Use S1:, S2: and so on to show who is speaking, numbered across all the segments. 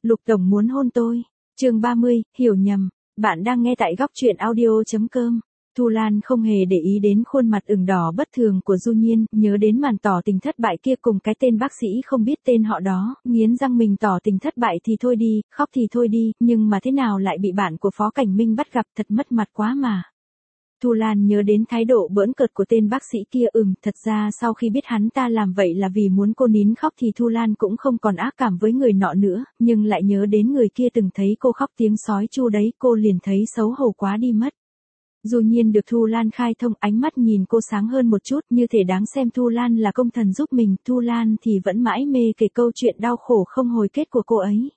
S1: Lục Tổng muốn hôn tôi. Chương 30, hiểu nhầm. Bạn đang nghe tại góc truyện audio.com. Thu Lan không hề để ý đến khuôn mặt ửng đỏ bất thường của Du Nhiên, nhớ đến màn tỏ tình thất bại kia cùng cái tên bác sĩ không biết tên họ đó, nghiến răng mình tỏ tình thất bại thì thôi đi, khóc thì thôi đi, nhưng mà thế nào lại bị bạn của Phó Cảnh Minh bắt gặp, thật mất mặt quá mà. Thu Lan nhớ đến thái độ bỡn cợt của tên bác sĩ kia, thật ra sau khi biết hắn ta làm vậy là vì muốn cô nín khóc thì Thu Lan cũng không còn ác cảm với người nọ nữa, nhưng lại nhớ đến người kia từng thấy cô khóc tiếng sói chu đấy, cô liền thấy xấu hổ quá đi mất. Du Nhiên được Thu Lan khai thông, ánh mắt nhìn cô sáng hơn một chút, như thể đáng xem Thu Lan là công thần giúp mình, Thu Lan thì vẫn mãi mê kể câu chuyện đau khổ không hồi kết của cô ấy.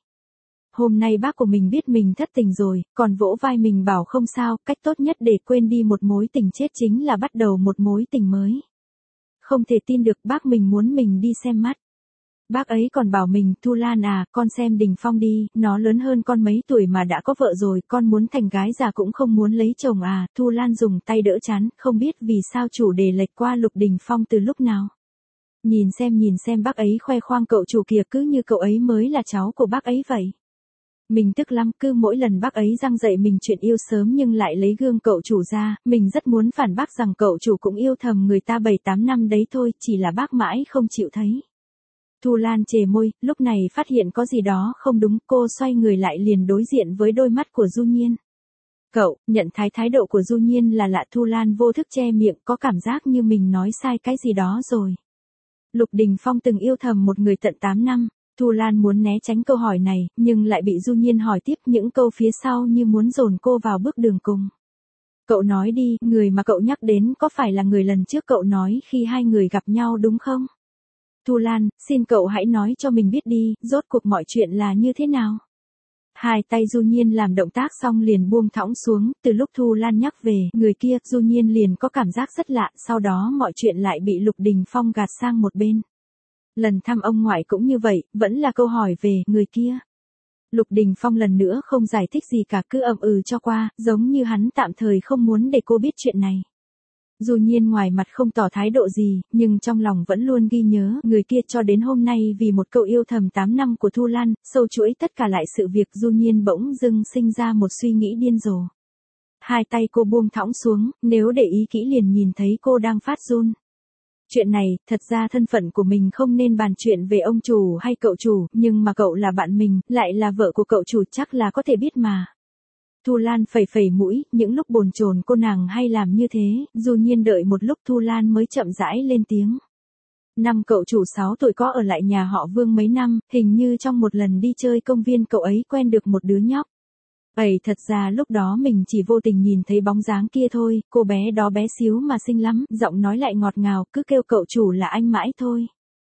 S1: Hôm nay bác của mình biết mình thất tình rồi, còn vỗ vai mình bảo không sao, cách tốt nhất để quên đi một mối tình chết chính là bắt đầu một mối tình mới. Không thể tin được, bác mình muốn mình đi xem mắt. Bác ấy còn bảo mình, Thu Lan à, con xem Đình Phong đi, nó lớn hơn con mấy tuổi mà đã có vợ rồi, con muốn thành gái già cũng không muốn lấy chồng à. Thu Lan dùng tay đỡ chán, không biết vì sao chủ đề lệch qua Lục Đình Phong từ lúc nào. Nhìn xem bác ấy khoe khoang cậu chủ kìa, cứ như cậu ấy mới là cháu của bác ấy vậy. Mình tức lắm, cứ mỗi lần bác ấy giăng dạy mình chuyện yêu sớm nhưng lại lấy gương cậu chủ ra, mình rất muốn phản bác rằng cậu chủ cũng yêu thầm người ta 7-8 năm đấy thôi, chỉ là bác mãi không chịu thấy. Thu Lan chề môi, lúc này phát hiện có gì đó không đúng, cô xoay người lại liền đối diện với đôi mắt của Du Nhiên. Cậu, nhận thái độ của Du Nhiên là lạ, Thu Lan vô thức che miệng, có cảm giác như mình nói sai cái gì đó rồi. Lục Đình Phong từng yêu thầm một người tận 8 năm. Thu Lan muốn né tránh câu hỏi này, nhưng lại bị Du Nhiên hỏi tiếp những câu phía sau như muốn dồn cô vào bước đường cùng. Cậu nói đi, người mà cậu nhắc đến có phải là người lần trước cậu nói khi hai người gặp nhau đúng không? Thu Lan, xin cậu hãy nói cho mình biết đi, rốt cuộc mọi chuyện là như thế nào? Hai tay Du Nhiên làm động tác xong liền buông thõng xuống, từ lúc Thu Lan nhắc về người kia, Du Nhiên liền có cảm giác rất lạ, sau đó mọi chuyện lại bị Lục Đình Phong gạt sang một bên. Lần thăm ông ngoại cũng như vậy, vẫn là câu hỏi về người kia. Lục Đình Phong lần nữa không giải thích gì cả, cứ cho qua, giống như hắn tạm thời không muốn để cô biết chuyện này. Du Nhiên ngoài mặt không tỏ thái độ gì, nhưng trong lòng vẫn luôn ghi nhớ người kia cho đến hôm nay vì một câu yêu thầm 8 năm của Thu Lan, sâu chuỗi tất cả lại sự việc. Du Nhiên bỗng dưng sinh ra một suy nghĩ điên rồ. Hai tay cô buông thõng xuống, nếu để ý kỹ liền nhìn thấy cô đang phát run. Chuyện này, thật ra thân phận của mình không nên bàn chuyện về ông chủ hay cậu chủ, nhưng mà cậu là bạn mình, lại là vợ của cậu chủ, chắc là có thể biết mà. Thu Lan phẩy mũi, những lúc bồn chồn cô nàng hay làm như thế, Du Nhiên đợi một lúc Thu Lan mới chậm rãi lên tiếng. Năm cậu chủ 6 tuổi có ở lại nhà họ Vương mấy năm, hình như trong một lần đi chơi công viên cậu ấy quen được một đứa nhóc. Thật ra lúc đó mình chỉ vô tình nhìn thấy bóng dáng kia thôi, cô bé đó bé xíu mà xinh lắm, giọng nói lại ngọt ngào, cứ kêu cậu chủ là anh mãi thôi.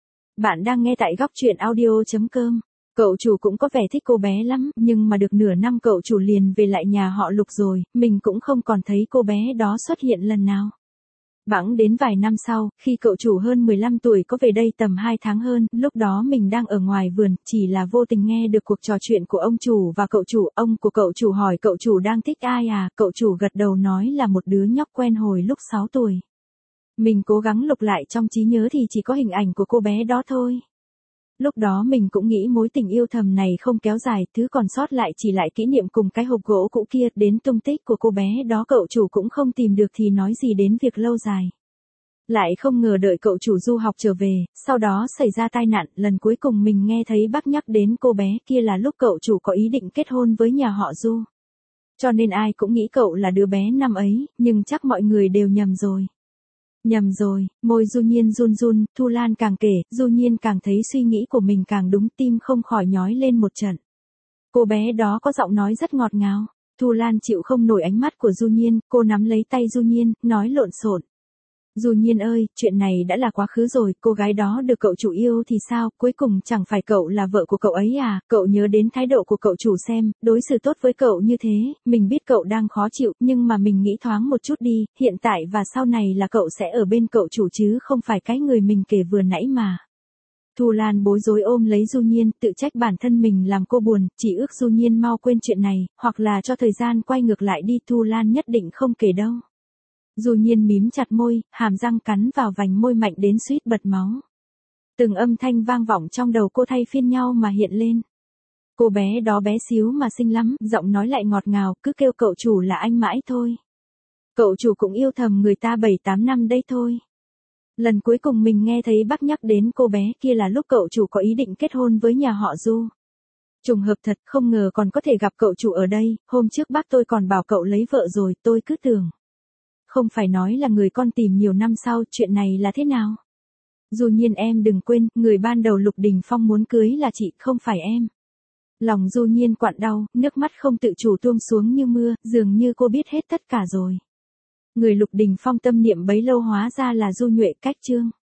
S1: Bạn đang nghe tại góc truyện audio.com. Cậu chủ cũng có vẻ thích cô bé lắm, nhưng mà được nửa năm cậu chủ liền về lại nhà họ Lục rồi, mình cũng không còn thấy cô bé đó xuất hiện lần nào. Bẵng đến vài năm sau, khi cậu chủ hơn 15 tuổi có về đây tầm 2 tháng hơn, lúc đó mình đang ở ngoài vườn, chỉ là vô tình nghe được cuộc trò chuyện của ông chủ và cậu chủ. Ông của cậu chủ hỏi cậu chủ đang thích ai à, cậu chủ gật đầu nói là một đứa nhóc quen hồi lúc 6 tuổi. Mình cố gắng lục lại trong trí nhớ thì chỉ có hình ảnh của cô bé đó thôi. Lúc đó mình cũng nghĩ mối tình yêu thầm này không kéo dài, thứ còn sót lại chỉ lại kỷ niệm cùng cái hộp gỗ cũ kia, đến tung tích của cô bé đó cậu chủ cũng không tìm được thì nói gì đến việc lâu dài. Lại không ngờ đợi cậu chủ du học trở về, sau đó xảy ra tai nạn, lần cuối cùng mình nghe thấy bác nhắc đến cô bé kia là lúc cậu chủ có ý định kết hôn với nhà họ Du. Cho nên ai cũng nghĩ cậu là đứa bé năm ấy, nhưng chắc mọi người đều nhầm rồi. Nhầm rồi, môi Du Nhiên run run, Thu Lan càng kể, Du Nhiên càng thấy suy nghĩ của mình càng đúng, tim không khỏi nhói lên một trận. Cô bé đó có giọng nói rất ngọt ngào. Thu Lan chịu không nổi ánh mắt của Du Nhiên, cô nắm lấy tay Du Nhiên, nói lộn xộn. Du Nhiên ơi, chuyện này đã là quá khứ rồi, cô gái đó được cậu chủ yêu thì sao, cuối cùng chẳng phải cậu là vợ của cậu ấy à, cậu nhớ đến thái độ của cậu chủ xem, đối xử tốt với cậu như thế, mình biết cậu đang khó chịu, nhưng mà mình nghĩ thoáng một chút đi, hiện tại và sau này là cậu sẽ ở bên cậu chủ chứ không phải cái người mình kể vừa nãy mà. Thu Lan bối rối ôm lấy Du Nhiên, tự trách bản thân mình làm cô buồn, chỉ ước Du Nhiên mau quên chuyện này, hoặc là cho thời gian quay ngược lại đi, Thu Lan nhất định không kể đâu. Du Nhiên mím chặt môi, hàm răng cắn vào vành môi mạnh đến suýt bật máu. Từng âm thanh vang vọng trong đầu cô thay phiên nhau mà hiện lên. Cô bé đó bé xíu mà xinh lắm, giọng nói lại ngọt ngào, cứ kêu cậu chủ là anh mãi thôi. Cậu chủ cũng yêu thầm người ta 7-8 năm đây thôi. Lần cuối cùng mình nghe thấy bác nhắc đến cô bé kia là lúc cậu chủ có ý định kết hôn với nhà họ Du. Trùng hợp thật, không ngờ còn có thể gặp cậu chủ ở đây, hôm trước bác tôi còn bảo cậu lấy vợ rồi, tôi cứ tưởng. Không phải nói là người con tìm nhiều năm sau, chuyện này là thế nào? Du Nhiên em đừng quên, người ban đầu Lục Đình Phong muốn cưới là chị, không phải em. Lòng Du Nhiên quặn đau, nước mắt không tự chủ tuôn xuống như mưa, dường như cô biết hết tất cả rồi. Người Lục Đình Phong tâm niệm bấy lâu hóa ra là Du Nhuệ Cách Trương.